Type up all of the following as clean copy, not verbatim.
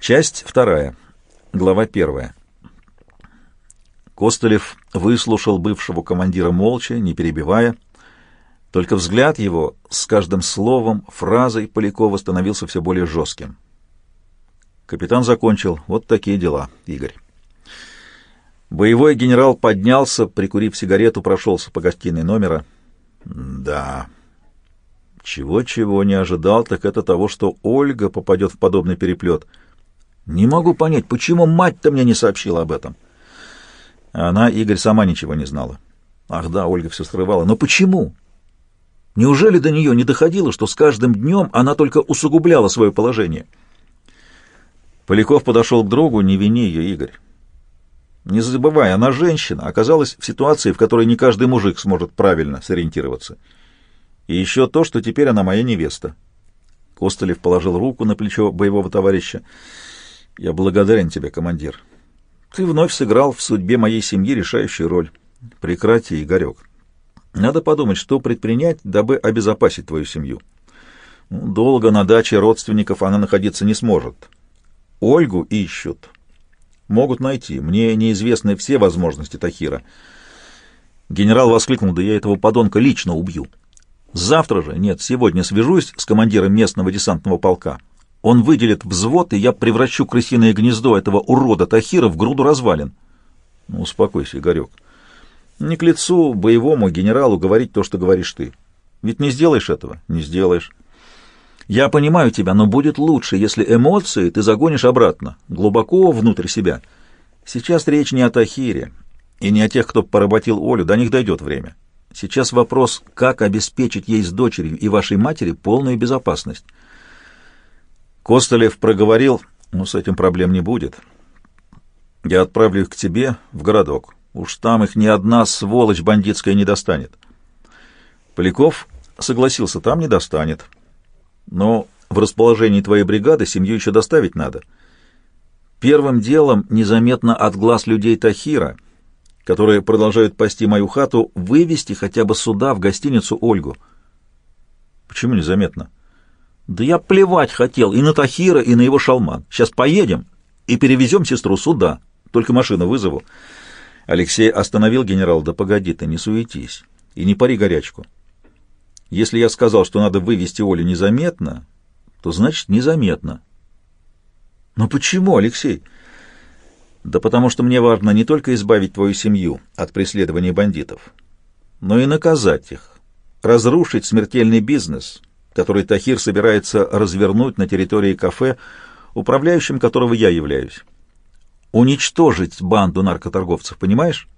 Часть вторая. Глава первая. Костылев выслушал бывшего командира молча, не перебивая. Только взгляд его с каждым словом, фразой Полякова становился все более жестким. Капитан закончил. Вот такие дела, Игорь. Боевой генерал поднялся, прикурив сигарету, прошелся по гостиной номера. Да, чего-чего не ожидал, так это того, что Ольга попадет в подобный переплет. Не могу понять, почему мать-то мне не сообщила об этом. Она, Игорь, сама ничего не знала. Ах да, Ольга все скрывала. Но почему? Неужели до нее не доходило, что с каждым днем она только усугубляла свое положение? Поляков подошел к другу. Не вини ее, Игорь. Не забывай, она женщина, оказалась в ситуации, в которой не каждый мужик сможет правильно сориентироваться. И еще то, что теперь она моя невеста. Костылев положил руку на плечо боевого товарища. Я благодарен тебе, командир. Ты вновь сыграл в судьбе моей семьи решающую роль. Прекрати, Игорек. Надо подумать, что предпринять, дабы обезопасить твою семью. Долго на даче родственников она находиться не сможет. Ольгу ищут. Могут найти. Мне неизвестны все возможности Тахира. Генерал воскликнул: да я этого подонка лично убью. Завтра же, нет, сегодня свяжусь с командиром местного десантного полка. Он выделит взвод, и я превращу крысиное гнездо этого урода Тахира в груду развалин. Ну, успокойся, Игорек. Не к лицу боевому генералу говорить то, что говоришь ты. Ведь не сделаешь этого? Не сделаешь. Я понимаю тебя, но будет лучше, если эмоции ты загонишь обратно, глубоко внутрь себя. Сейчас речь не о Тахире и не о тех, кто поработил Олю, до них дойдет время. Сейчас вопрос, как обеспечить ей с дочерью и вашей матери полную безопасность. Костылев проговорил: ну, с этим проблем не будет. Я отправлю их к тебе в городок. Уж там их ни одна сволочь бандитская не достанет. Поляков согласился: там не достанет. Но в расположении твоей бригады семью еще доставить надо. Первым делом, незаметно от глаз людей Тахира, которые продолжают пасти мою хату, вывести хотя бы сюда, в гостиницу, Ольгу. Почему незаметно? Да я плевать хотел и на Тахира, и на его шалман. Сейчас поедем и перевезем сестру сюда. Только машину вызову. Алексей остановил генерал. Да погоди ты, не суетись и не пари горячку. Если я сказал, что надо вывести Олю незаметно, то значит незаметно. Но почему, Алексей? Да потому что мне важно не только избавить твою семью от преследования бандитов, но и наказать их, разрушить смертельный бизнес, который Тахир собирается развернуть на территории кафе, управляющим которого я являюсь. Уничтожить банду наркоторговцев, понимаешь?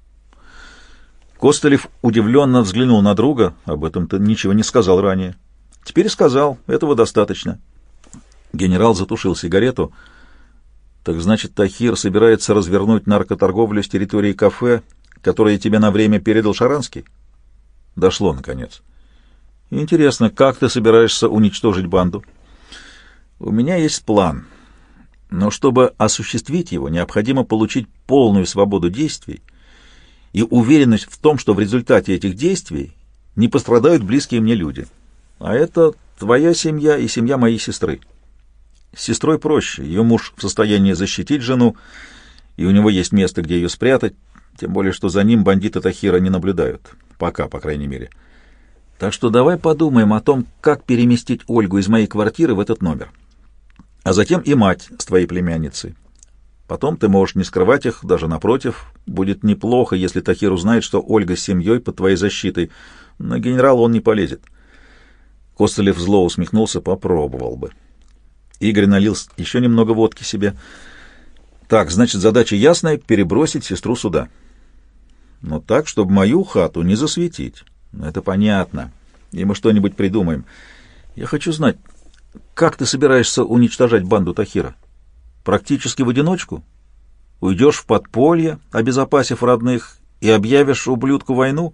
Костылев удивленно взглянул на друга. Об этом ты ничего не сказал ранее. Теперь сказал, этого достаточно. Генерал затушил сигарету. Так значит, Тахир собирается развернуть наркоторговлю с территории кафе, которое тебе на время передал Шаранский? Дошло, наконец. Интересно, как ты собираешься уничтожить банду? У меня есть план, но чтобы осуществить его, необходимо получить полную свободу действий и уверенность в том, что в результате этих действий не пострадают близкие мне люди. А это твоя семья и семья моей сестры. С сестрой проще, ее муж в состоянии защитить жену, и у него есть место, где ее спрятать, тем более, что за ним бандиты Тахира не наблюдают. Пока, по крайней мере. Так что давай подумаем о том, как переместить Ольгу из моей квартиры в этот номер. А затем и мать с твоей племянницей. Потом ты можешь не скрывать их, даже напротив. Будет неплохо, если Тахир узнает, что Ольга с семьей под твоей защитой. На генерала он не полезет. Костылев зло усмехнулся. Попробовал бы. Игорь налил еще немного водки себе. Так, значит, задача ясная — перебросить сестру сюда. Но так, чтобы мою хату не засветить. Это понятно. И мы что-нибудь придумаем. Я хочу знать, как ты собираешься уничтожать банду Тахира? Практически в одиночку? Уйдешь в подполье, обезопасив родных, и объявишь ублюдку войну?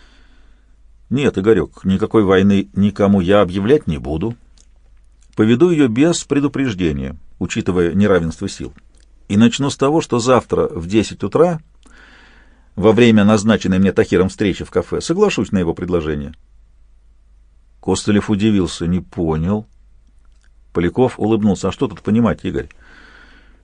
Нет, Игорек, никакой войны никому я объявлять не буду. Поведу ее без предупреждения, учитывая неравенство сил. И начну с того, что завтра в 10 утра, во время назначенной мне Тахиром встречи в кафе, соглашусь на его предложение. Костылев удивился. Не понял. Поляков улыбнулся. А что тут понимать, Игорь?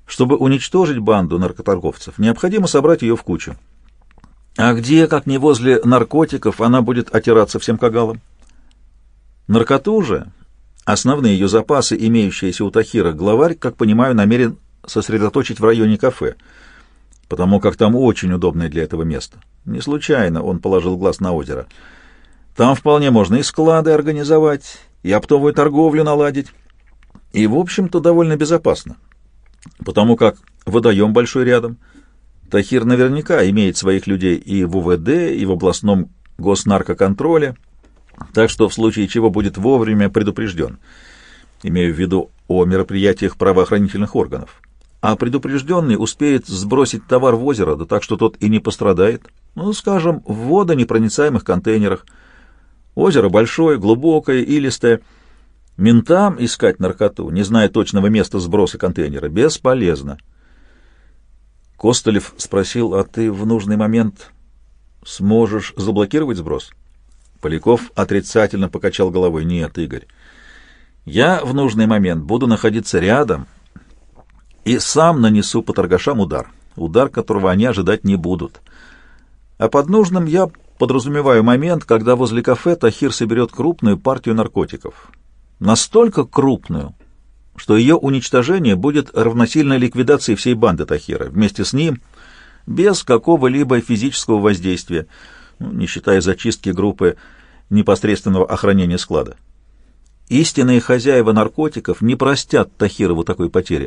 Чтобы уничтожить банду наркоторговцев, необходимо собрать ее в кучу. А где, как не возле наркотиков, она будет отираться всем кагалом? Наркоту же, основные ее запасы, имеющиеся у Тахира, главарь, как понимаю, намерен сосредоточить в районе кафе, потому как там очень удобное для этого место. Не случайно он положил глаз на озеро. Там вполне можно и склады организовать, и оптовую торговлю наладить, и, в общем-то, довольно безопасно, потому как водоем большой рядом. Тахир наверняка имеет своих людей и в УВД, и в областном госнаркоконтроле, так что в случае чего будет вовремя предупрежден. Имею в виду о мероприятиях правоохранительных органов. А предупрежденный успеет сбросить товар в озеро, да так, что тот и не пострадает. Ну, скажем, в водонепроницаемых контейнерах. Озеро большое, глубокое, илистое. Ментам искать наркоту, не зная точного места сброса контейнера, бесполезно. Костылев спросил: а ты в нужный момент сможешь заблокировать сброс? Поляков отрицательно покачал головой. Нет, Игорь, я в нужный момент буду находиться рядом и сам нанесу по торгашам удар, которого они ожидать не будут. А под нужным я подразумеваю момент, когда возле кафе Тахир соберет крупную партию наркотиков. Настолько крупную, что ее уничтожение будет равносильно ликвидации всей банды Тахира, вместе с ним, без какого-либо физического воздействия, не считая зачистки группы непосредственного охранения склада. Истинные хозяева наркотиков не простят Тахирову такой потери.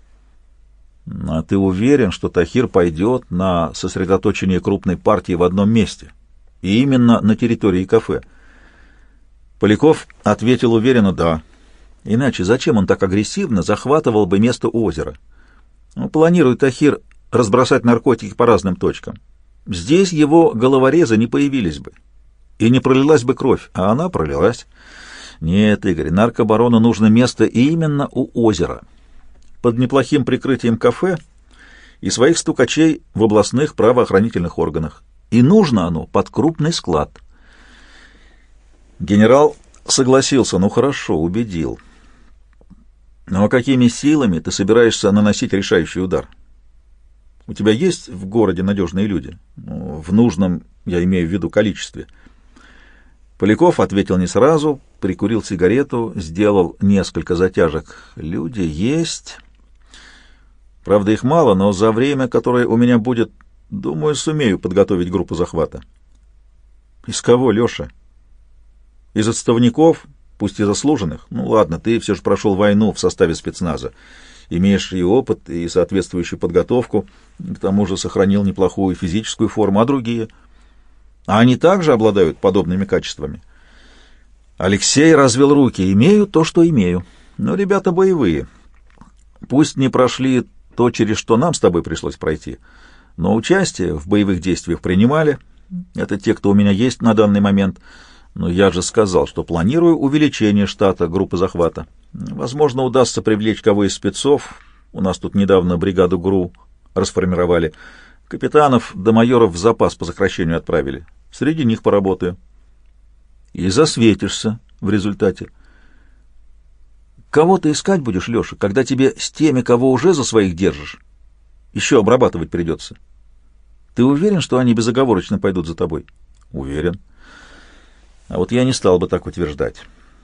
А ты уверен, что Тахир пойдет на сосредоточение крупной партии в одном месте, и именно на территории кафе? Поляков ответил уверенно: да. Иначе зачем он так агрессивно захватывал бы место у озера? Планирует Тахир разбросать наркотики по разным точкам. Здесь его головорезы не появились бы, и не пролилась бы кровь, а она пролилась. Нет, Игорь, наркобарону нужно место именно у озера, под неплохим прикрытием кафе и своих стукачей в областных правоохранительных органах. И нужно оно под крупный склад. Генерал согласился. Ну хорошо, убедил. Но какими силами ты собираешься наносить решающий удар? У тебя есть в городе надежные люди? В нужном, я имею в виду, количестве. Поляков ответил не сразу, прикурил сигарету, сделал несколько затяжек. Люди есть. Правда, их мало, но за время, которое у меня будет, думаю, сумею подготовить группу захвата. Из кого, Леша? Из отставников, пусть и заслуженных? Ну ладно, ты все же прошел войну в составе спецназа. Имеешь и опыт, и соответствующую подготовку, к тому же сохранил неплохую физическую форму, а другие? А они также обладают подобными качествами? Алексей развел руки. Имею то, что имею. Но ребята боевые. Пусть не прошли то, через что нам с тобой пришлось пройти, но участие в боевых действиях принимали. Это те, кто у меня есть на данный момент. Но я же сказал, что планирую увеличение штата группы захвата. Возможно, удастся привлечь кого из спецов. У нас тут недавно бригаду ГРУ расформировали. Капитанов до майоров в запас по сокращению отправили. Среди них поработаю. И засветишься в результате. Кого ты искать будешь, Леша, когда тебе с теми, кого уже за своих держишь, еще обрабатывать придется? Ты уверен, что они безоговорочно пойдут за тобой? Уверен. А вот я не стал бы так утверждать.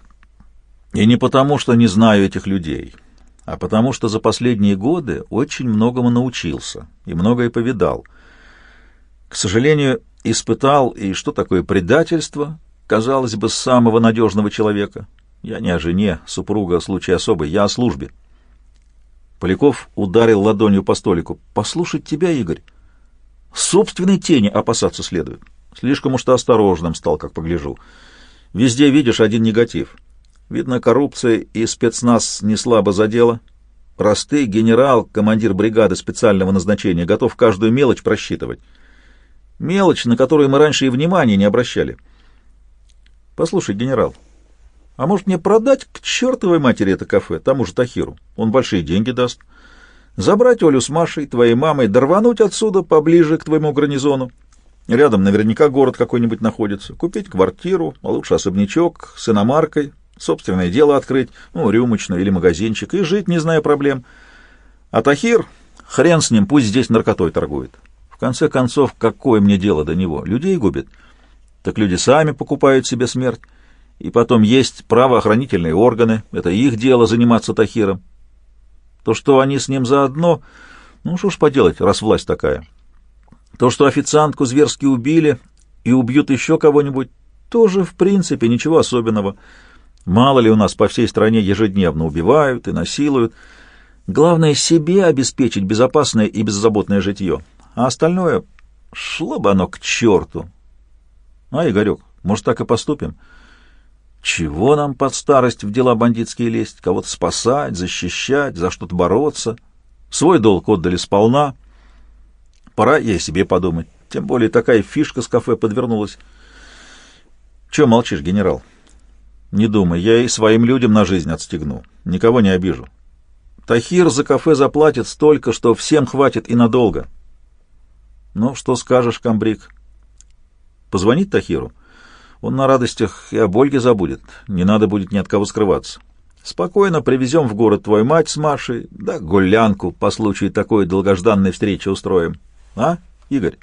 И не потому, что не знаю этих людей, а потому, что за последние годы очень многому научился и многое повидал. К сожалению, испытал и что такое предательство, казалось бы, самого надежного человека. Я не о жене, супруга, случай особый, я о службе. Поляков ударил ладонью по столику. Послушать тебя, Игорь, собственной тени опасаться следует. Слишком уж ты осторожным стал, как погляжу. Везде видишь один негатив. Видно, коррупция и спецназ не слабо задела. Раз ты, генерал, командир бригады специального назначения, готов каждую мелочь просчитывать. Мелочь, на которую мы раньше и внимания не обращали. Послушай, генерал, а может мне продать к чертовой матери это кафе, тому же Тахиру? Он большие деньги даст. Забрать Олю с Машей, твоей мамой, дорвануть отсюда поближе к твоему гарнизону. Рядом наверняка город какой-нибудь находится. Купить квартиру, а лучше особнячок с иномаркой, собственное дело открыть, рюмочную или магазинчик, и жить, не зная проблем. А Тахир, хрен с ним, пусть здесь наркотой торгует. В конце концов, какое мне дело до него? Людей губит. Так люди сами покупают себе смерть. И потом есть правоохранительные органы. Это их дело заниматься Тахиром. То, что они с ним заодно, ну что ж поделать, раз власть такая. То, что официантку зверски убили и убьют еще кого-нибудь, тоже, в принципе, ничего особенного. Мало ли у нас по всей стране ежедневно убивают и насилуют. Главное, себе обеспечить безопасное и беззаботное житье. А остальное шло бы оно к черту. А, Игорек, может, так и поступим? Чего нам под старость в дела бандитские лезть? Кого-то спасать, защищать, за что-то бороться? Свой долг отдали сполна. Пора и о себе подумать. Тем более такая фишка с кафе подвернулась. Чего молчишь, генерал? Не думай, я и своим людям на жизнь отстегну. Никого не обижу. Тахир за кафе заплатит столько, что всем хватит и надолго. Ну, что скажешь, комбриг? Позвонить Тахиру? Он на радостях и об Ольге забудет. Не надо будет ни от кого скрываться. Спокойно привезем в город твою мать с Машей, да гулянку по случаю такой долгожданной встречи устроим. А, Игорь?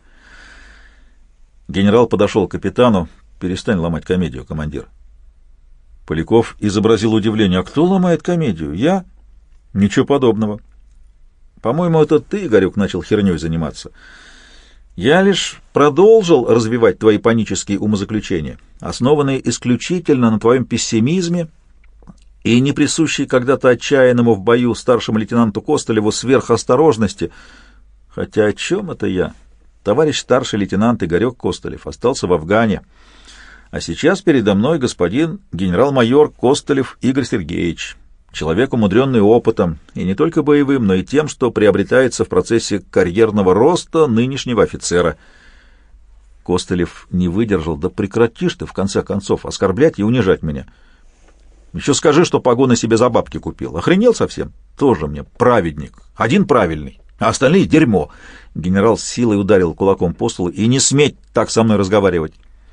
Генерал подошел к капитану. Перестань ломать комедию, командир. Поляков изобразил удивление. А кто ломает комедию? Я? Ничего подобного. По-моему, это ты, Игорек, начал херней заниматься. Я лишь продолжил развивать твои панические умозаключения, основанные исключительно на твоем пессимизме и не присущей когда-то отчаянному в бою старшему лейтенанту Костылеву сверхосторожности. Хотя о чем это я? Товарищ старший лейтенант Игорек Костылев остался в Афгане, а сейчас передо мной господин генерал-майор Костылев Игорь Сергеевич, человек, умудренный опытом, и не только боевым, но и тем, что приобретается в процессе карьерного роста нынешнего офицера. Костылев не выдержал. Да прекратишь ты, в конце концов, оскорблять и унижать меня. Еще скажи, что погоны себе за бабки купил. Охренел совсем? Тоже мне праведник. Один правильный, а остальные — дерьмо. Генерал с силой ударил кулаком по столу. И не сметь так со мной разговаривать.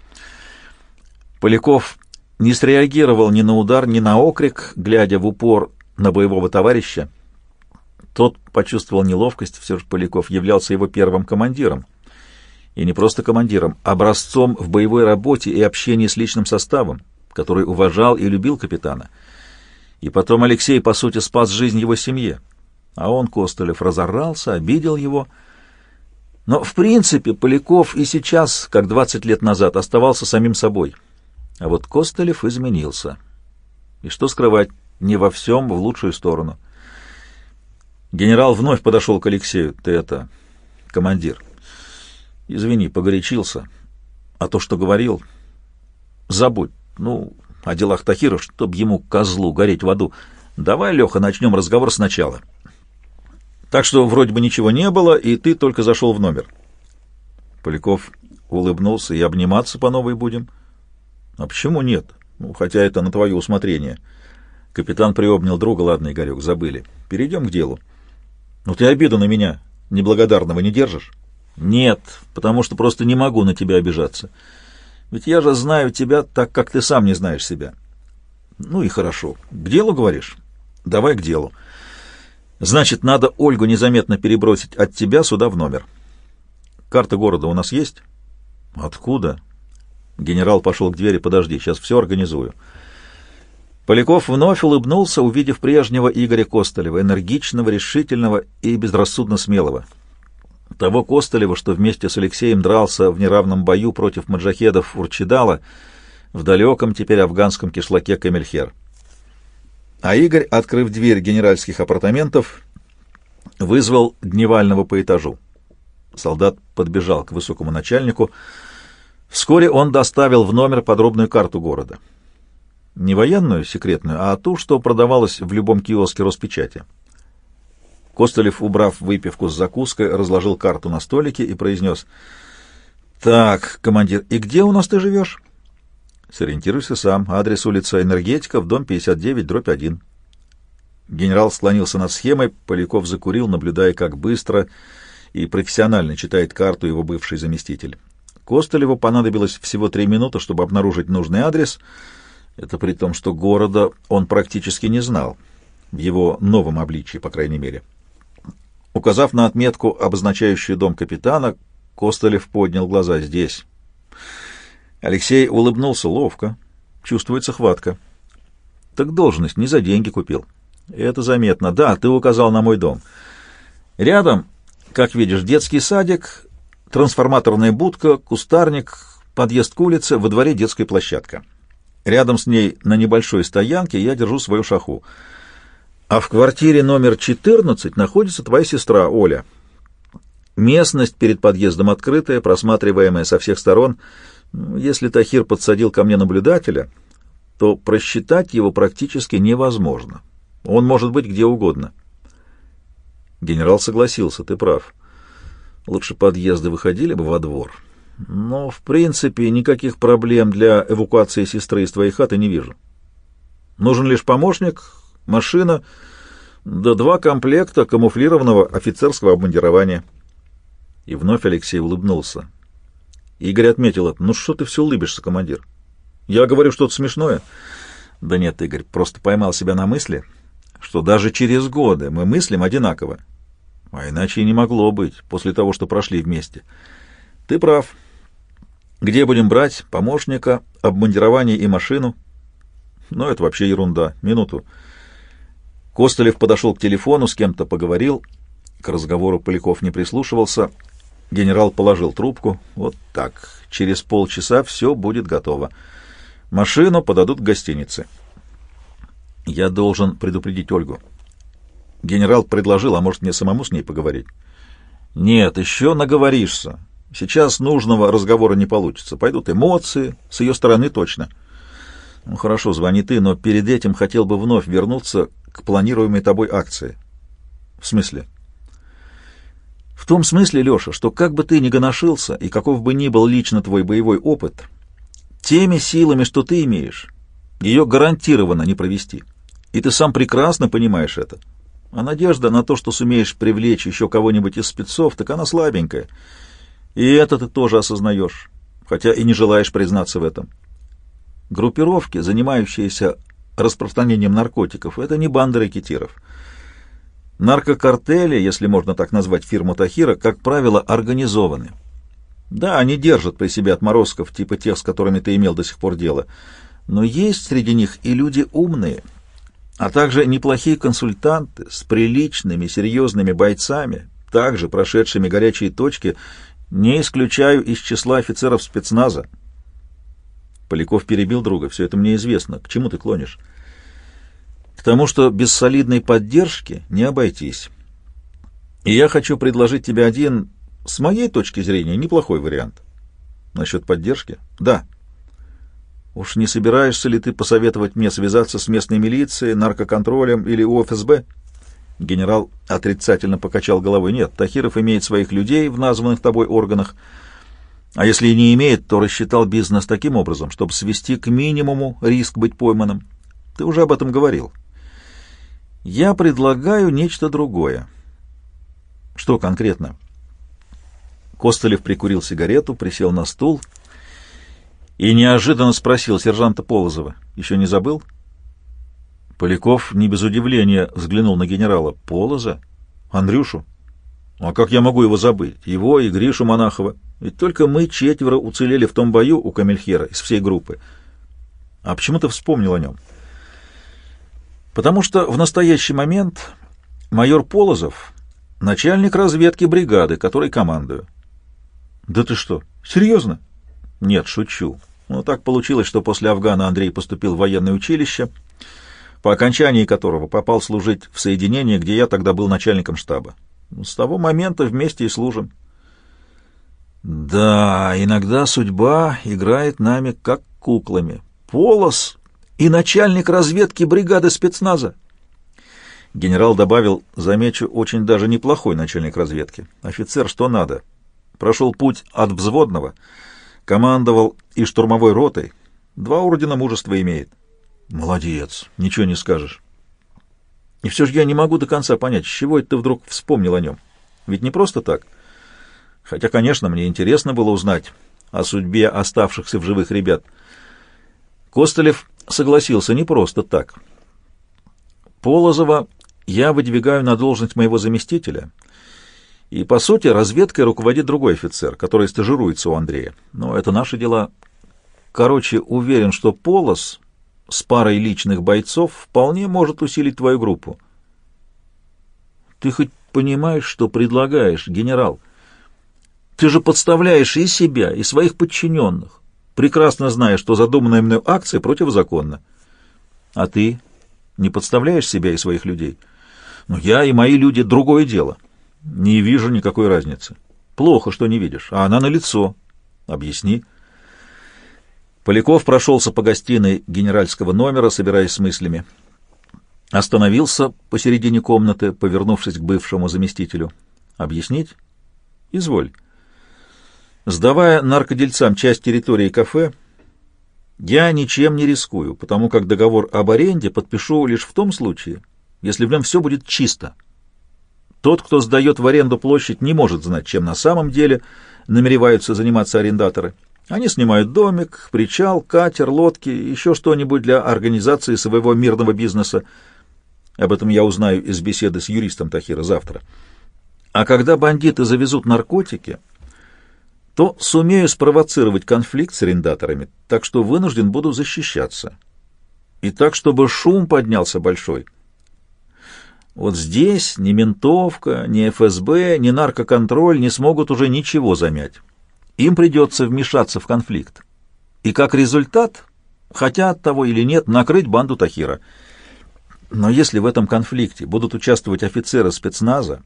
Поляков не среагировал ни на удар, ни на окрик, глядя в упор на боевого товарища. Тот почувствовал неловкость, все же Поляков являлся его первым командиром. И не просто командиром, а образцом в боевой работе и общении с личным составом, который уважал и любил капитана. И потом Алексей, по сути, спас жизнь его семье. А он, Костылев, разорался, обидел его. Но, в принципе, Поляков и сейчас, как 20 лет назад, оставался самим собой. А вот Костылев изменился. И что скрывать, не во всем в лучшую сторону. Генерал вновь подошел к Алексею. Ты это, командир, извини, погорячился. А то, что говорил, забудь. Ну, о делах Тахира, чтоб ему, козлу, гореть в аду. Давай, Леха, начнем разговор сначала. Так что вроде бы ничего не было, и ты только зашел в номер. Поляков улыбнулся. И обниматься по новой будем? А почему нет? Ну, хотя это на твое усмотрение. Капитан приобнял друга. Ладно, Игорек, забыли. Перейдем к делу. Ну, ты обиду на меня неблагодарного не держишь? Нет, потому что просто не могу на тебя обижаться. Ведь я же знаю тебя так, как ты сам не знаешь себя. Ну и хорошо. К делу, говоришь? Давай к делу. Значит, надо Ольгу незаметно перебросить от тебя сюда в номер. Карта города у нас есть? Откуда? Генерал пошел к двери. Подожди, сейчас все организую. Поляков вновь улыбнулся, увидев прежнего Игоря Костылева, энергичного, решительного и безрассудно смелого. Того Костылева, что вместе с Алексеем дрался в неравном бою против маджахедов Урчидала в далеком теперь афганском кишлаке Камельхер. А Игорь, открыв дверь генеральских апартаментов, вызвал дневального по этажу. Солдат подбежал к высокому начальнику. Вскоре он доставил в номер подробную карту города. Не военную, секретную, а ту, что продавалась в любом киоске Роспечати. Костылев, убрав выпивку с закуской, разложил карту на столике и произнес: «Так, командир, и где у нас ты живешь?» «Сориентируйся сам. Адрес: улица Энергетиков, дом 59/1». Генерал склонился над схемой. Поляков закурил, наблюдая, как быстро и профессионально читает карту его бывший заместитель. Костылеву понадобилось всего 3 минуты, чтобы обнаружить нужный адрес. Это при том, что города он практически не знал, в его новом обличии, по крайней мере. Указав на отметку, обозначающую дом капитана, Костылев поднял глаза. «Здесь». Алексей улыбнулся ловко. Чувствуется хватка. «Так должность не за деньги купил». «Это заметно. Да, ты указал на мой дом. Рядом, как видишь, детский садик, трансформаторная будка, кустарник, подъезд к улице, во дворе детская площадка. Рядом с ней на небольшой стоянке я держу свою шаху. А в квартире номер 14 находится твоя сестра Оля. Местность перед подъездом открытая, просматриваемая со всех сторон. Если Тахир подсадил ко мне наблюдателя, то просчитать его практически невозможно. Он может быть где угодно». Генерал согласился. «Ты прав. Лучше подъезды выходили бы во двор. Но, в принципе, никаких проблем для эвакуации сестры из твоей хаты не вижу. Нужен лишь помощник, машина, да 2 комплекта камуфлированного офицерского обмундирования». И вновь Алексей улыбнулся. Игорь отметил это. «Ну что ты все улыбишься, командир? Я говорю что-то смешное?» «Да нет, Игорь, просто поймал себя на мысли, что даже через годы мы мыслим одинаково. А иначе и не могло быть, после того, что прошли вместе. Ты прав. Где будем брать помощника, обмундирование и машину?» «Ну, это вообще ерунда. Минуту». Костылев подошел к телефону, с кем-то поговорил. К разговору Поляков не прислушивался. Генерал положил трубку. «Вот так. Через полчаса все будет готово. Машину подадут к гостинице». «Я должен предупредить Ольгу». Генерал предложил, а может мне самому с ней поговорить? «Нет, еще наговоришься. Сейчас нужного разговора не получится. Пойдут эмоции, с ее стороны точно». «Ну хорошо, звони ты, но перед этим хотел бы вновь вернуться к планируемой тобой акции». «В смысле?» «В том смысле, Леша, что как бы ты ни гоношился, и каков бы ни был лично твой боевой опыт, теми силами, что ты имеешь, ее гарантированно не провести. И ты сам прекрасно понимаешь это. А надежда на то, что сумеешь привлечь еще кого-нибудь из спецов, так она слабенькая. И это ты тоже осознаешь, хотя и не желаешь признаться в этом. Группировки, занимающиеся распространением наркотиков, это не банды рэкетиров. Наркокартели, если можно так назвать фирму Тахира, как правило, организованы. Да, они держат при себе отморозков, типа тех, с которыми ты имел до сих пор дело, но есть среди них и люди умные, а также неплохие консультанты с приличными, серьезными бойцами, также прошедшими горячие точки, не исключаю из числа офицеров спецназа. Поляков перебил друга. «Все это мне известно. К чему ты клонишь?» «К тому, что без солидной поддержки не обойтись. И я хочу предложить тебе один, с моей точки зрения, неплохой вариант». «Насчет поддержки?» «Да». «Уж не собираешься ли ты посоветовать мне связаться с местной милицией, наркоконтролем или УФСБ?» Генерал отрицательно покачал головой. «Нет, Тахиров имеет своих людей в названных тобой органах, а если и не имеет, то рассчитал бизнес таким образом, чтобы свести к минимуму риск быть пойманным. Ты уже об этом говорил. Я предлагаю нечто другое». «Что конкретно?» Костылев прикурил сигарету, присел на стул и неожиданно спросил сержанта Полозова. «Еще не забыл?» Поляков не без удивления взглянул на генерала. «Полоза? Андрюшу? А как я могу его забыть? Его и Гришу Монахова. Ведь только мы 4 уцелели в том бою у Камельхера из всей группы. А почему ты вспомнил о нем?» «Потому что в настоящий момент майор Полозов — начальник разведки бригады, которой командую». «Да ты что, серьезно?» «Нет, шучу. Но так получилось, что после Афгана Андрей поступил в военное училище, по окончании которого попал служить в соединение, где я тогда был начальником штаба. С того момента вместе и служим». «Да, иногда судьба играет нами как куклами. Полоз и начальник разведки бригады спецназа». Генерал добавил: «Замечу, очень даже неплохой начальник разведки. Офицер что надо. Прошел путь от взводного, командовал и штурмовой ротой. 2 ордена мужества имеет». «Молодец, ничего не скажешь». «И все же я не могу до конца понять, с чего это ты вдруг вспомнил о нем? Ведь не просто так. Хотя, конечно, мне интересно было узнать о судьбе оставшихся в живых ребят». Костылев согласился: не просто так. «Полозова я выдвигаю на должность моего заместителя И, по сути, разведкой руководит другой офицер, который стажируется у Андрея. Но это наши дела. Короче, уверен, что Полос с парой личных бойцов вполне может усилить твою группу. Ты хоть понимаешь, что предлагаешь, генерал? Ты же подставляешь и себя, и своих подчиненных, прекрасно зная, что задуманная мной акция противозаконна. А ты не подставляешь себя и своих людей? Ну, я и мои люди — другое дело. Не вижу никакой разницы. Плохо, что не видишь, а она налицо. Объясни. Поляков прошелся по гостиной генеральского номера, собираясь с мыслями. Остановился посередине комнаты, повернувшись к бывшему заместителю. Объяснить? Изволь. Сдавая наркодельцам часть территории кафе, я ничем не рискую, потому как договор об аренде подпишу лишь в том случае, если в нем все будет чисто. Тот, кто сдает в аренду площадь, не может знать, чем на самом деле намереваются заниматься арендаторы. Они снимают домик, причал, катер, лодки, еще что-нибудь для организации своего мирного бизнеса. Об этом я узнаю из беседы с юристом Тахира завтра. А когда бандиты завезут наркотики, то сумею спровоцировать конфликт с арендаторами, так что вынужден буду защищаться. И так, чтобы шум поднялся большой. Вот здесь ни ментовка, ни ФСБ, ни наркоконтроль не смогут уже ничего замять. Им придется вмешаться в конфликт. И как результат, хотят того или нет, накрыть банду Тахира. Но если в этом конфликте будут участвовать офицеры спецназа,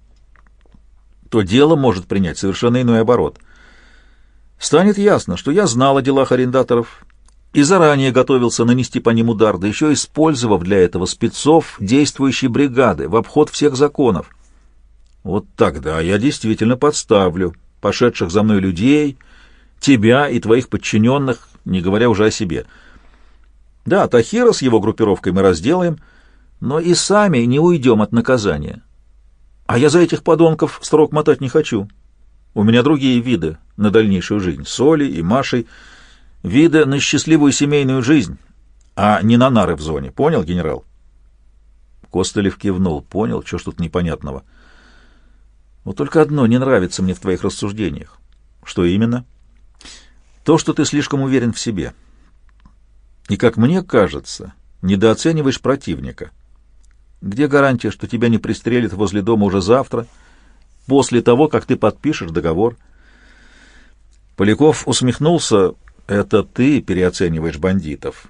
то дело может принять совершенно иной оборот. Станет ясно, что я знал о делах арендаторов и заранее готовился нанести по ним удар, да еще использовав для этого спецов действующей бригады в обход всех законов. Вот тогда я действительно подставлю пошедших за мной людей, тебя и твоих подчиненных, не говоря уже о себе. Да, Тахира с его группировкой мы разделаем, но и сами не уйдем от наказания. А я за этих подонков срок мотать не хочу. У меня другие виды на дальнейшую жизнь, с Олей и Машей, виды на счастливую семейную жизнь, а не на нары в зоне. Понял, генерал? Костылев кивнул. Понял, что ж тут непонятного. Вот только одно не нравится мне в твоих рассуждениях. Что именно? То, что ты слишком уверен в себе. И, как мне кажется, недооцениваешь противника. Где гарантия, что тебя не пристрелят возле дома уже завтра, после того, как ты подпишешь договор? Поляков усмехнулся. Это ты переоцениваешь бандитов.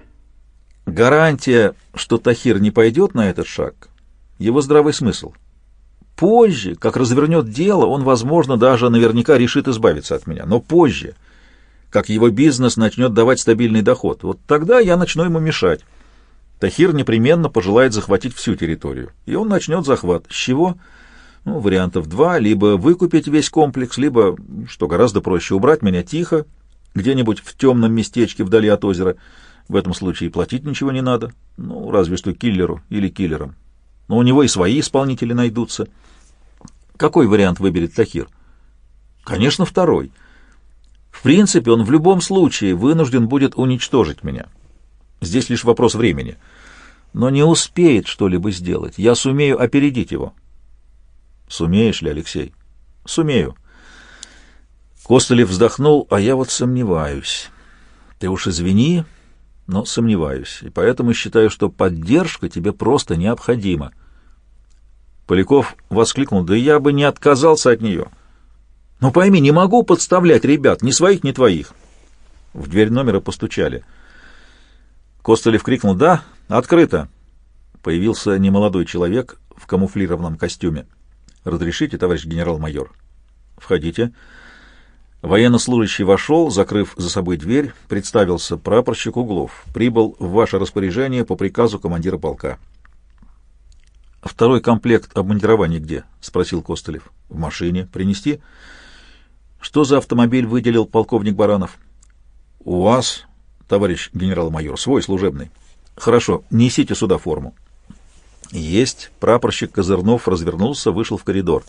Гарантия, что Тахир не пойдет на этот шаг, его здравый смысл. Позже, как развернет дело, он, возможно, даже наверняка решит избавиться от меня. Но позже, как его бизнес начнет давать стабильный доход, вот тогда я начну ему мешать. Тахир непременно пожелает захватить всю территорию, и он начнет захват. С чего? Ну, вариантов два. Либо выкупить весь комплекс, либо, что гораздо проще, убрать меня тихо, где-нибудь в темном местечке вдали от озера. В этом случае платить ничего не надо, ну, разве что киллеру или киллерам. Но у него и свои исполнители найдутся. Какой вариант выберет Тахир? Конечно, второй. В принципе, он в любом случае вынужден будет уничтожить меня. Здесь лишь вопрос времени. Но не успеет что-либо сделать. Я сумею опередить его. Сумеешь ли, Алексей? Сумею. Костылев вздохнул, а я вот сомневаюсь. Ты уж извини, но сомневаюсь. И поэтому считаю, что поддержка тебе просто необходима. Поляков воскликнул, да я бы не отказался от нее. Но пойми, не могу подставлять ребят, ни своих, ни твоих. В дверь номера постучали. Костылев крикнул, да, открыто. Появился немолодой человек в камуфлированном костюме. Разрешите, товарищ генерал-майор? Входите. Военнослужащий вошел, закрыв за собой дверь, представился: прапорщик Углов. Прибыл в ваше распоряжение по приказу командира полка. «Второй комплект обмундирования где?» — спросил Костылев. «В машине. Принести?» «Что за автомобиль выделил полковник Баранов?» «У вас, товарищ генерал-майор, свой служебный». «Хорошо, несите сюда форму». «Есть». Прапорщик Козырнов развернулся, вышел в коридор.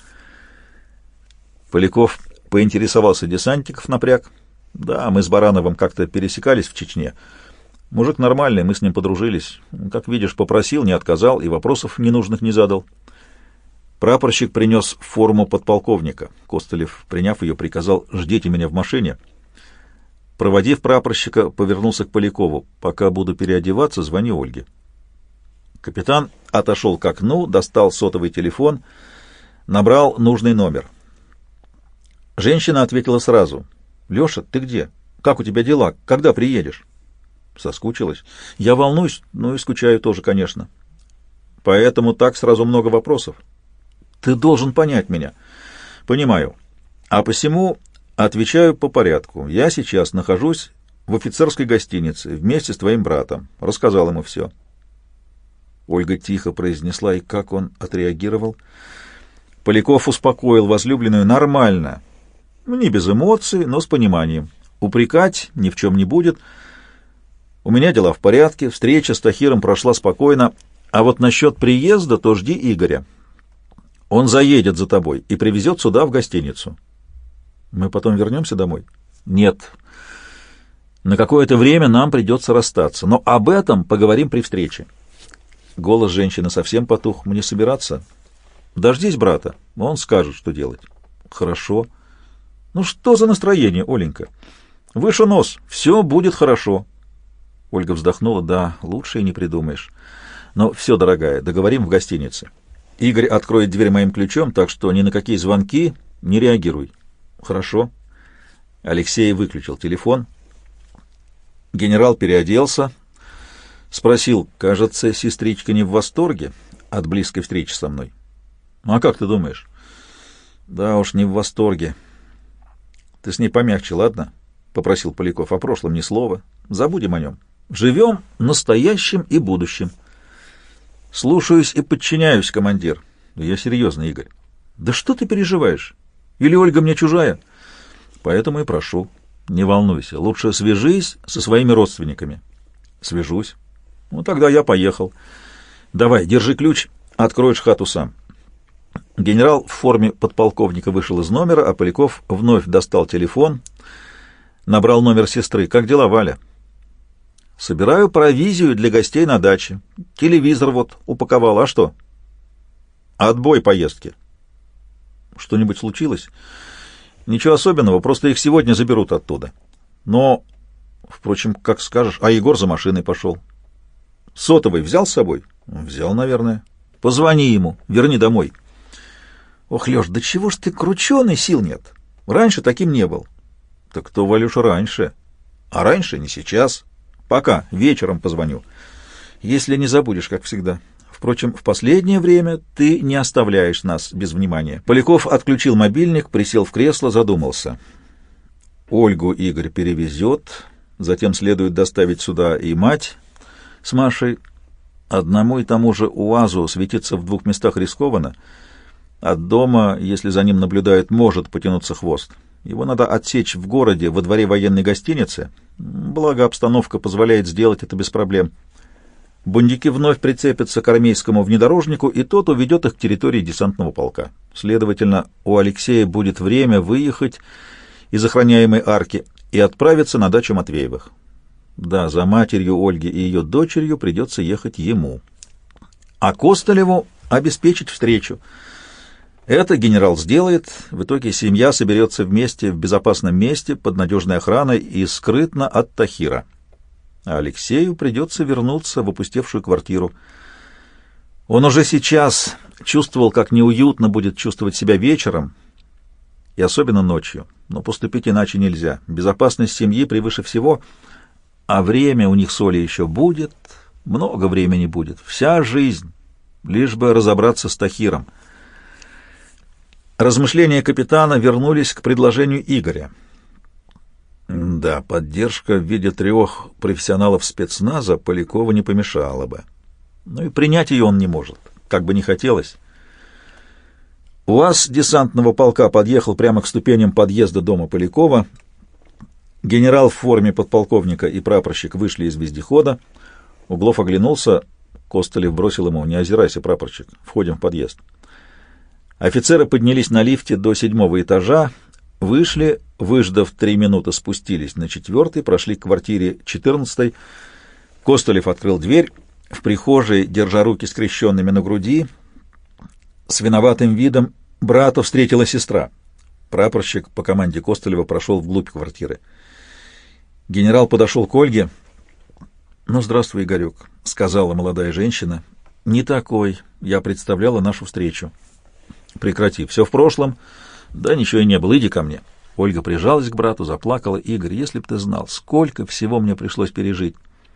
Поляков поинтересовался: десантников напряг? «Да, мы с Барановым как-то пересекались в Чечне. Мужик нормальный, мы с ним подружились. Как видишь, попросил, не отказал и вопросов ненужных не задал». Прапорщик принес форму подполковника. Костылев, приняв ее, приказал: «Ждите меня в машине». Проводив прапорщика, повернулся к Полякову: «Пока буду переодеваться, звони Ольге». Капитан отошел к окну, достал сотовый телефон, набрал нужный номер. Женщина ответила сразу: «Леша, ты где? Как у тебя дела? Когда приедешь?» Соскучилась. «Я волнуюсь, ну и скучаю тоже, конечно. Поэтому так сразу много вопросов. Ты должен понять меня». «Понимаю. А посему отвечаю по порядку. Я сейчас нахожусь в офицерской гостинице вместе с твоим братом». Рассказал ему все. Ольга тихо произнесла: «И как он отреагировал?» Поляков успокоил возлюбленную: «Нормально. Не без эмоций, но с пониманием. Упрекать ни в чем не будет. У меня дела в порядке, встреча с Тахиром прошла спокойно, а вот насчет приезда то жди Игоря. Он заедет за тобой и привезет сюда, в гостиницу». «Мы потом вернемся домой?» «Нет. На какое-то время нам придется расстаться, но об этом поговорим при встрече». Голос женщины совсем потух. «Мне собираться?» «Дождись брата, он скажет, что делать». «Хорошо». «Ну что за настроение, Оленька? Выше нос, все будет хорошо». Ольга вздохнула. «Да, лучше и не придумаешь. Но все, дорогая, договорим в гостинице. Игорь откроет дверь моим ключом, так что ни на какие звонки не реагируй». «Хорошо». Алексей выключил телефон. Генерал переоделся, спросил: «Кажется, сестричка не в восторге от близкой встречи со мной?» «А как ты думаешь?» «Да уж, не в восторге». «Ты с ней помягче, ладно?» — попросил Поляков. «О прошлом ни слова. Забудем о нем. Живем настоящим и будущим». «Слушаюсь и подчиняюсь, командир». «Да я серьезно, Игорь». «Да что ты переживаешь? Или Ольга мне чужая?» «Поэтому и прошу. Не волнуйся. Лучше свяжись со своими родственниками». «Свяжусь». «Ну, тогда я поехал. Давай, держи ключ, откроешь хату сам». Генерал в форме подполковника вышел из номера, а Поляков вновь достал телефон, набрал номер сестры. «Как дела, Валя?» «Собираю провизию для гостей на даче. Телевизор вот упаковал. А что?» «Отбой поездки». «Что-нибудь случилось?» «Ничего особенного, просто их сегодня заберут оттуда». «Но, впрочем, как скажешь. А Егор за машиной пошел». «Сотовый взял с собой?» «Взял, наверное». «Позвони ему, верни домой». «Ох, Леш, да чего ж ты крученый, сил нет. Раньше таким не был». «Так кто, Валюша, раньше?» «А раньше не сейчас. Пока, вечером позвоню. Если не забудешь, как всегда. Впрочем, в последнее время ты не оставляешь нас без внимания». Поляков отключил мобильник, присел в кресло, задумался. Ольгу Игорь перевезет, затем следует доставить сюда и мать с Машей. Одному и тому же УАЗу светиться в двух местах рискованно. От дома, если за ним наблюдают, может потянуться хвост. Его надо отсечь в городе, во дворе военной гостиницы. Благо, обстановка позволяет сделать это без проблем. Бундюки вновь прицепятся к армейскому внедорожнику, и тот уведет их к территории десантного полка. Следовательно, у Алексея будет время выехать из охраняемой арки и отправиться на дачу Матвеевых. Да, за матерью Ольги и ее дочерью придется ехать ему. А Костылеву обеспечить встречу. Это генерал сделает, в итоге семья соберется вместе в безопасном месте под надежной охраной и скрытно от Тахира. А Алексею придется вернуться в опустевшую квартиру. Он уже сейчас чувствовал, как неуютно будет чувствовать себя вечером, и особенно ночью, но поступить иначе нельзя. Безопасность семьи превыше всего, а время у них с Олей еще будет, много времени будет, вся жизнь, лишь бы разобраться с Тахиром. Размышления капитана вернулись к предложению Игоря. Да, поддержка в виде 3 профессионалов спецназа Полякову не помешала бы. Но и принять ее он не может, как бы ни хотелось. УАЗ десантного полка подъехал прямо к ступеням подъезда дома Полякова. Генерал в форме подполковника и прапорщик вышли из вездехода. Углов оглянулся. Костылев бросил ему: «Не озирайся, прапорщик, входим в подъезд». Офицеры поднялись на лифте до 7-го этажа, вышли, выждав 3 минуты, спустились на 4-й, прошли к квартире 14-й. Костылев открыл дверь. В прихожей, держа руки скрещенными на груди, С виноватым видом брата встретила сестра. Прапорщик по команде Костылева прошел вглубь квартиры. Генерал подошел к Ольге. «Ну, здравствуй, Игорек», — сказала молодая женщина. «Не такой. Я представляла нашу встречу». «Прекрати. Все в прошлом. Да ничего и не было. Иди ко мне». Ольга прижалась к брату, заплакала. «Игорь, если б ты знал, сколько всего мне пришлось пережить».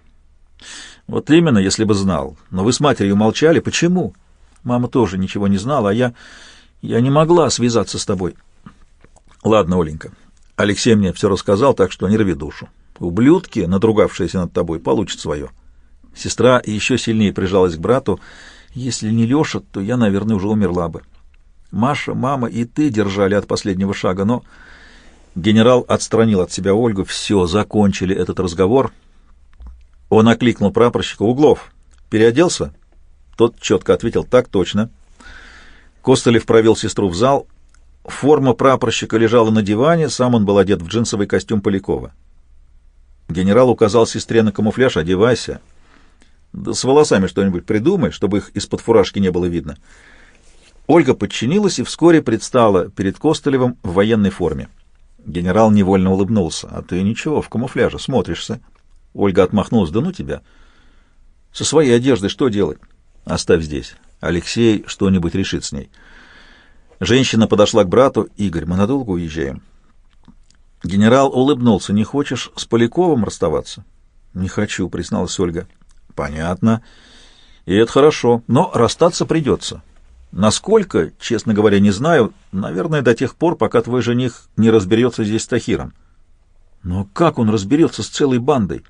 «Вот именно, если бы знал. Но вы с матерью молчали. Почему?» «Мама тоже ничего не знала, а я не могла связаться с тобой». «Ладно, Оленька. Алексей мне все рассказал, так что не рви душу. Ублюдки, надругавшиеся над тобой, получат свое». Сестра еще сильнее прижалась к брату. «Если не Леша, то я, наверное, уже умерла бы. Маша, мама и ты держали от последнего шага, но...» Генерал отстранил от себя Ольгу. «Все, закончили этот разговор». Он окликнул прапорщика. «Углов, переоделся?» Тот четко ответил: «Так точно». Костылев провел сестру в зал. Форма прапорщика лежала на диване, сам он был одет в джинсовый костюм Полякова. Генерал указал сестре на камуфляж: «Одевайся. Да с волосами что-нибудь придумай, чтобы их из-под фуражки не было видно». Ольга подчинилась и вскоре предстала перед Костылевым в военной форме. Генерал невольно улыбнулся. «А ты ничего, в камуфляже, смотришься». Ольга отмахнулась: «Да ну тебя. Со своей одеждой что делать?» «Оставь здесь. Алексей что-нибудь решит с ней». Женщина подошла к брату. «Игорь, мы надолго уезжаем?» Генерал улыбнулся. «Не хочешь с Поляковым расставаться?» «Не хочу», — призналась Ольга. «Понятно. И это хорошо. Но расстаться придется. Насколько, честно говоря, не знаю. Наверное, до тех пор, пока твой жених не разберется здесь с Тахиром». «Но как он разберется с целой бандой?»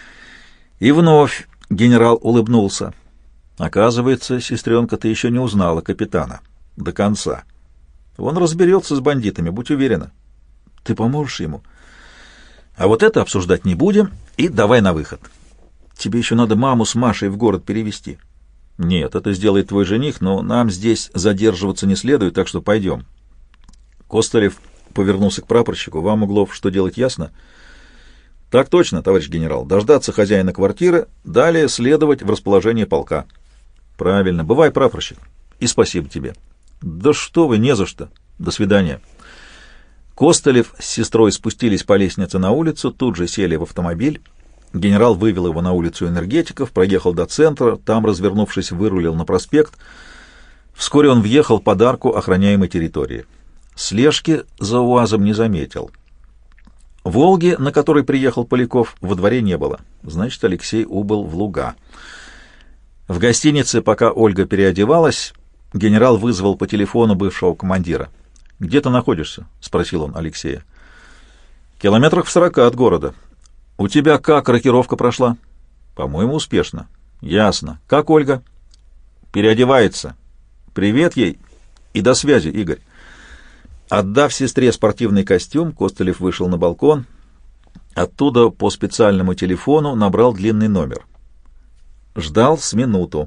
И вновь генерал улыбнулся. «Оказывается, сестренка, ты еще не узнала капитана до конца. Он разберется с бандитами, будь уверена. Ты поможешь ему. А вот это обсуждать не будем, и давай на выход. Тебе еще надо маму с Машей в город перевезти». «Нет, это сделает твой жених, но нам здесь задерживаться не следует, так что пойдем». Костылев повернулся к прапорщику. «Вам, Углов, что делать, ясно?» «Так точно, товарищ генерал. Дождаться хозяина квартиры, далее следовать в расположение полка». «Правильно. Бывай, прапорщик. И спасибо тебе». «Да что вы, не за что. До свидания». Костылев с сестрой спустились по лестнице на улицу, тут же сели в автомобиль. Генерал вывел его на улицу Энергетиков, проехал до центра, там, развернувшись, вырулил на проспект. Вскоре он въехал под арку охраняемой территории. Слежки за УАЗом не заметил. «Волги», на которой приехал Поляков, во дворе не было. Значит, Алексей убыл в луга. В гостинице, пока Ольга переодевалась, генерал вызвал по телефону бывшего командира. «Где ты находишься?» — спросил он Алексея. «Километрах в 40 от города. У тебя как рокировка прошла?» «По-моему, успешно». «Ясно. Как Ольга?» «Переодевается. Привет ей и до связи, Игорь». Отдав сестре спортивный костюм, Костылев вышел на балкон. Оттуда по специальному телефону набрал длинный номер. Ждал с минуту.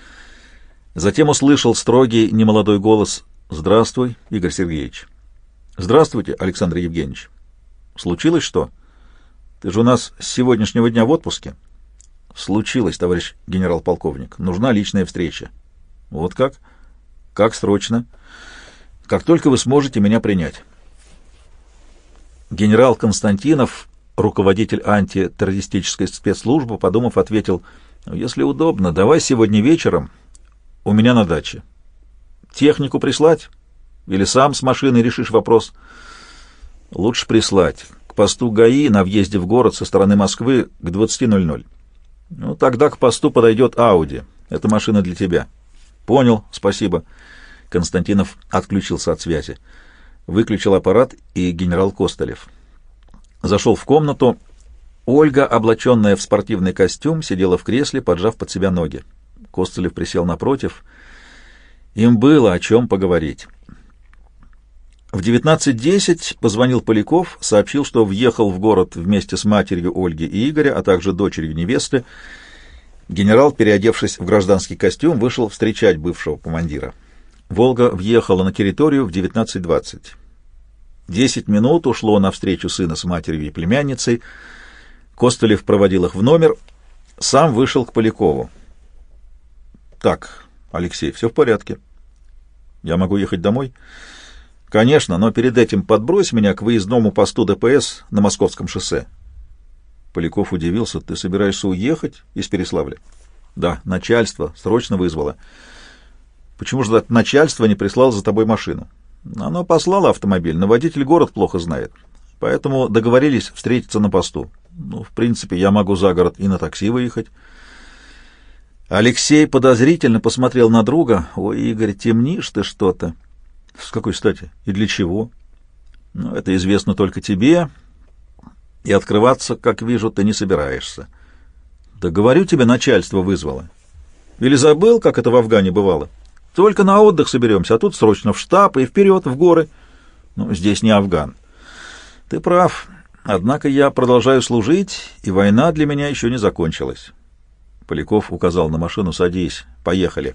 Затем услышал строгий немолодой голос: «Здравствуй, Игорь Сергеевич». «Здравствуйте, Александр Евгеньевич». «Случилось что? Ты же у нас с сегодняшнего дня в отпуске». «Случилось, товарищ генерал-полковник. Нужна личная встреча». «Вот как? Как срочно?» «Как только вы сможете меня принять». Генерал Константинов, руководитель антитеррористической спецслужбы, подумав, ответил: «Если удобно, давай сегодня вечером у меня на даче. Технику прислать? Или сам с машиной решишь вопрос?» «Лучше прислать. К посту ГАИ на въезде в город со стороны Москвы к 20:00. Ну, тогда к посту подойдет Ауди. Это машина для тебя». «Понял, спасибо». Константинов отключился от связи. Выключил аппарат и генерал Костылев. Зашел в комнату. Ольга, облаченная в спортивный костюм, сидела в кресле, поджав под себя ноги. Костылев присел напротив. Им было о чем поговорить. В 19:10 позвонил Поляков, сообщил, что въехал в город вместе с матерью Ольги и Игоря, а также дочерью невесты. Генерал, переодевшись в гражданский костюм, вышел встречать бывшего командира. «Волга» въехала на территорию в 19:20. 10 минут ушло на встречу сына с матерью и племянницей. Костылев проводил их в номер, сам вышел к Полякову. «Так, Алексей, все в порядке». Я могу ехать домой? Конечно, но перед этим подбрось меня к выездному посту ДПС на Московском шоссе. Поляков удивился. Ты собираешься уехать из Переславля? Да, начальство срочно вызвало. Почему же начальство не прислало за тобой машину? Оно послало автомобиль, но водитель город плохо знает. Поэтому договорились встретиться на посту. Ну, в принципе, я могу за город и на такси выехать. Алексей подозрительно посмотрел на друга. Ой, Игорь, темнишь ты что-то. С какой стати? И для чего? Ну, это известно только тебе, и открываться, как вижу, ты не собираешься. Да говорю тебе, начальство вызвало. Или забыл, как это в Афгане бывало? Только на отдых соберемся, а тут срочно в штаб и вперед, в горы. Ну, здесь не Афган. Ты прав. Однако я продолжаю служить, и война для меня еще не закончилась. Поляков указал на машину. Садись, поехали.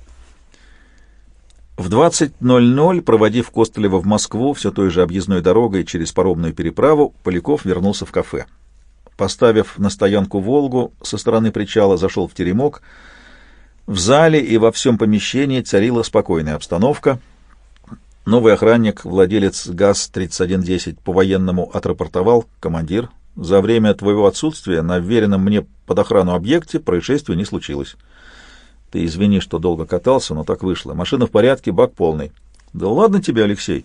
В 20:00, проводив Костылева в Москву все той же объездной дорогой через паромную переправу, Поляков вернулся в кафе. Поставив на стоянку «Волгу», со стороны причала зашел в теремок. В зале и во всем помещении царила спокойная обстановка. Новый охранник, владелец ГАЗ-3110, по-военному отрапортовал: командир, за время твоего отсутствия на вверенном мне под охрану объекте происшествия не случилось. Ты извини, что долго катался, но так вышло. Машина в порядке, бак полный. Да ладно тебе, Алексей.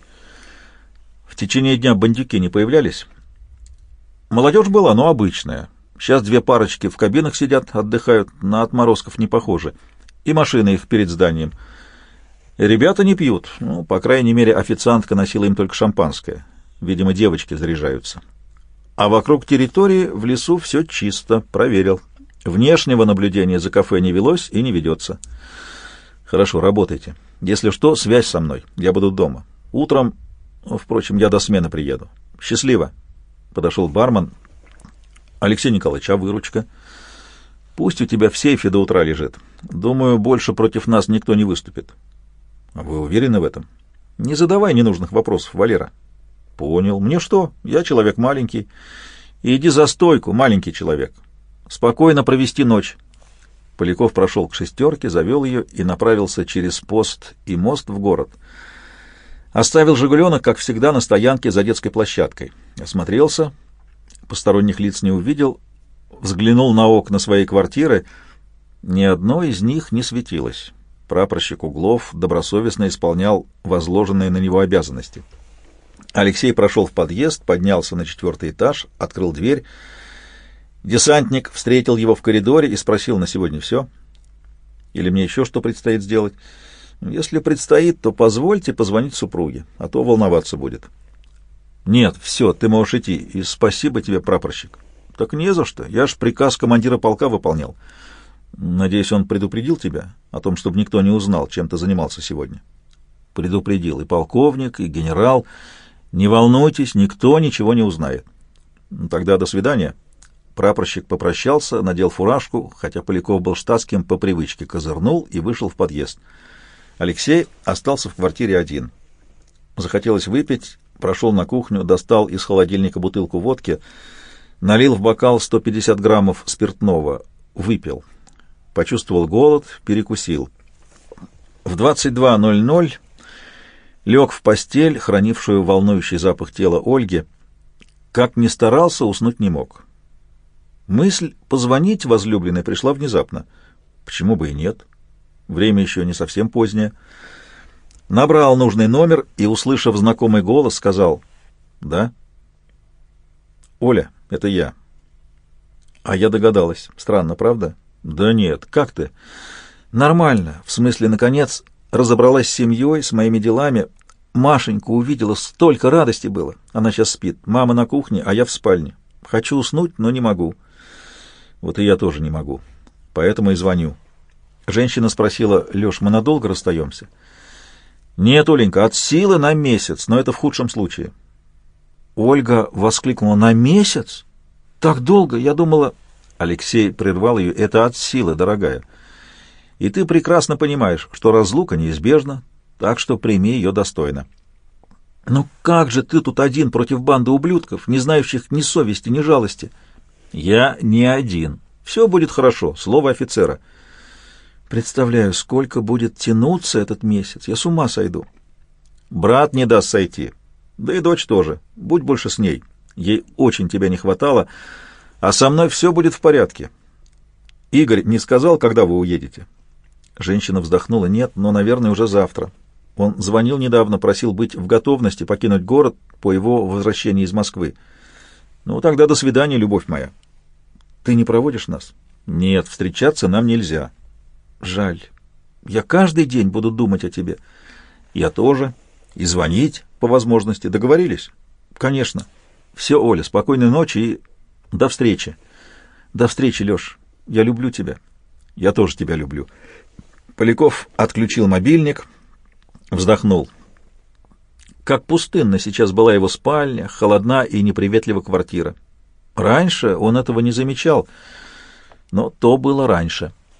В течение дня бандюки не появлялись? Молодежь была, но обычная. Сейчас две парочки в кабинах сидят, отдыхают, на отморозков не похожи. И машины их перед зданием. Ребята не пьют. Ну, по крайней мере, официантка носила им только шампанское. Видимо, девочки заряжаются. А вокруг территории в лесу все чисто, проверил. Внешнего наблюдения за кафе не велось и не ведется. Хорошо, работайте. Если что, связь со мной. Я буду дома. Утром, впрочем, я до смены приеду. Счастливо. Подошел бармен. Алексей Николаевич, а выручка? Пусть у тебя в сейфе до утра лежит. Думаю, больше против нас никто не выступит. А вы уверены в этом? Не задавай ненужных вопросов, Валера. Понял. Мне что? Я человек маленький. Иди за стойку, маленький человек. Спокойно провести ночь. Поляков прошел к шестерке, завел ее и направился через пост и мост в город. Оставил «Жигуленок», как всегда, на стоянке за детской площадкой. Осмотрелся, посторонних лиц не увидел, взглянул на окна своей квартиры. Ни одно из них не светилось. Прапорщик Углов добросовестно исполнял возложенные на него обязанности. Алексей прошел в подъезд, поднялся на 4-й этаж, открыл дверь. Десантник встретил его в коридоре и спросил: на сегодня все? Или мне еще что предстоит сделать? Если предстоит, то позвольте позвонить супруге, а то волноваться будет. Нет, все, ты можешь идти, и спасибо тебе, прапорщик. Так не за что, я ж приказ командира полка выполнял. Надеюсь, он предупредил тебя о том, чтобы никто не узнал, чем ты занимался сегодня? Предупредил и полковник, и генерал. Не волнуйтесь, никто ничего не узнает. Тогда до свидания. Прапорщик попрощался, надел фуражку, хотя Поляков был штатским, по привычке козырнул и вышел в подъезд. Алексей остался в квартире один. Захотелось выпить, прошел на кухню, достал из холодильника бутылку водки, налил в бокал 150 граммов спиртного, выпил. Почувствовал голод, перекусил. В 22:00 лег в постель, хранившую волнующий запах тела Ольги. Как ни старался, уснуть не мог. Мысль позвонить возлюбленной пришла внезапно. Почему бы и нет? Время еще не совсем позднее. Набрал нужный номер и, услышав знакомый голос, сказал: «Да?» «Оля, это я». «А я догадалась. Странно, правда?» «Да нет. Как ты?» «Нормально. В смысле, наконец, разобралась с семьей, с моими делами. Машеньку увидела, столько радости было. Она сейчас спит. Мама на кухне, а я в спальне. Хочу уснуть, но не могу». «Вот и я тоже не могу. Поэтому и звоню». Женщина спросила: «Леш, мы надолго расстаемся?» «Нет, Оленька, от силы на месяц, но это в худшем случае». Ольга воскликнула: «На месяц? Так долго? Я думала...» Алексей прервал ее: «Это от силы, дорогая. И ты прекрасно понимаешь, что разлука неизбежна, так что прими ее достойно». «Ну как же ты тут один против банды ублюдков, не знающих ни совести, ни жалости?» «Я не один. Все будет хорошо, слово офицера». «Представляю, сколько будет тянуться этот месяц. Я с ума сойду». Брат не даст сойти. Да и дочь тоже. Будь больше с ней. Ей очень тебя не хватало, а со мной все будет в порядке. Игорь не сказал, когда вы уедете?» Женщина вздохнула. «Нет, но, наверное, уже завтра. Он звонил недавно, просил быть в готовности покинуть город по его возвращении из Москвы. Ну, тогда до свидания, любовь моя». «Ты не проводишь нас?» «Нет, встречаться нам нельзя». «Жаль. Я каждый день буду думать о тебе». «Я тоже. И звонить по возможности. Договорились?» «Конечно. Все, Оля, спокойной ночи и до встречи». «До встречи, Леш. Я люблю тебя». «Я тоже тебя люблю». Поляков отключил мобильник, вздохнул. Как пустынна сейчас была его спальня, холодна и неприветлива квартира. Раньше он этого не замечал, но то было раньше.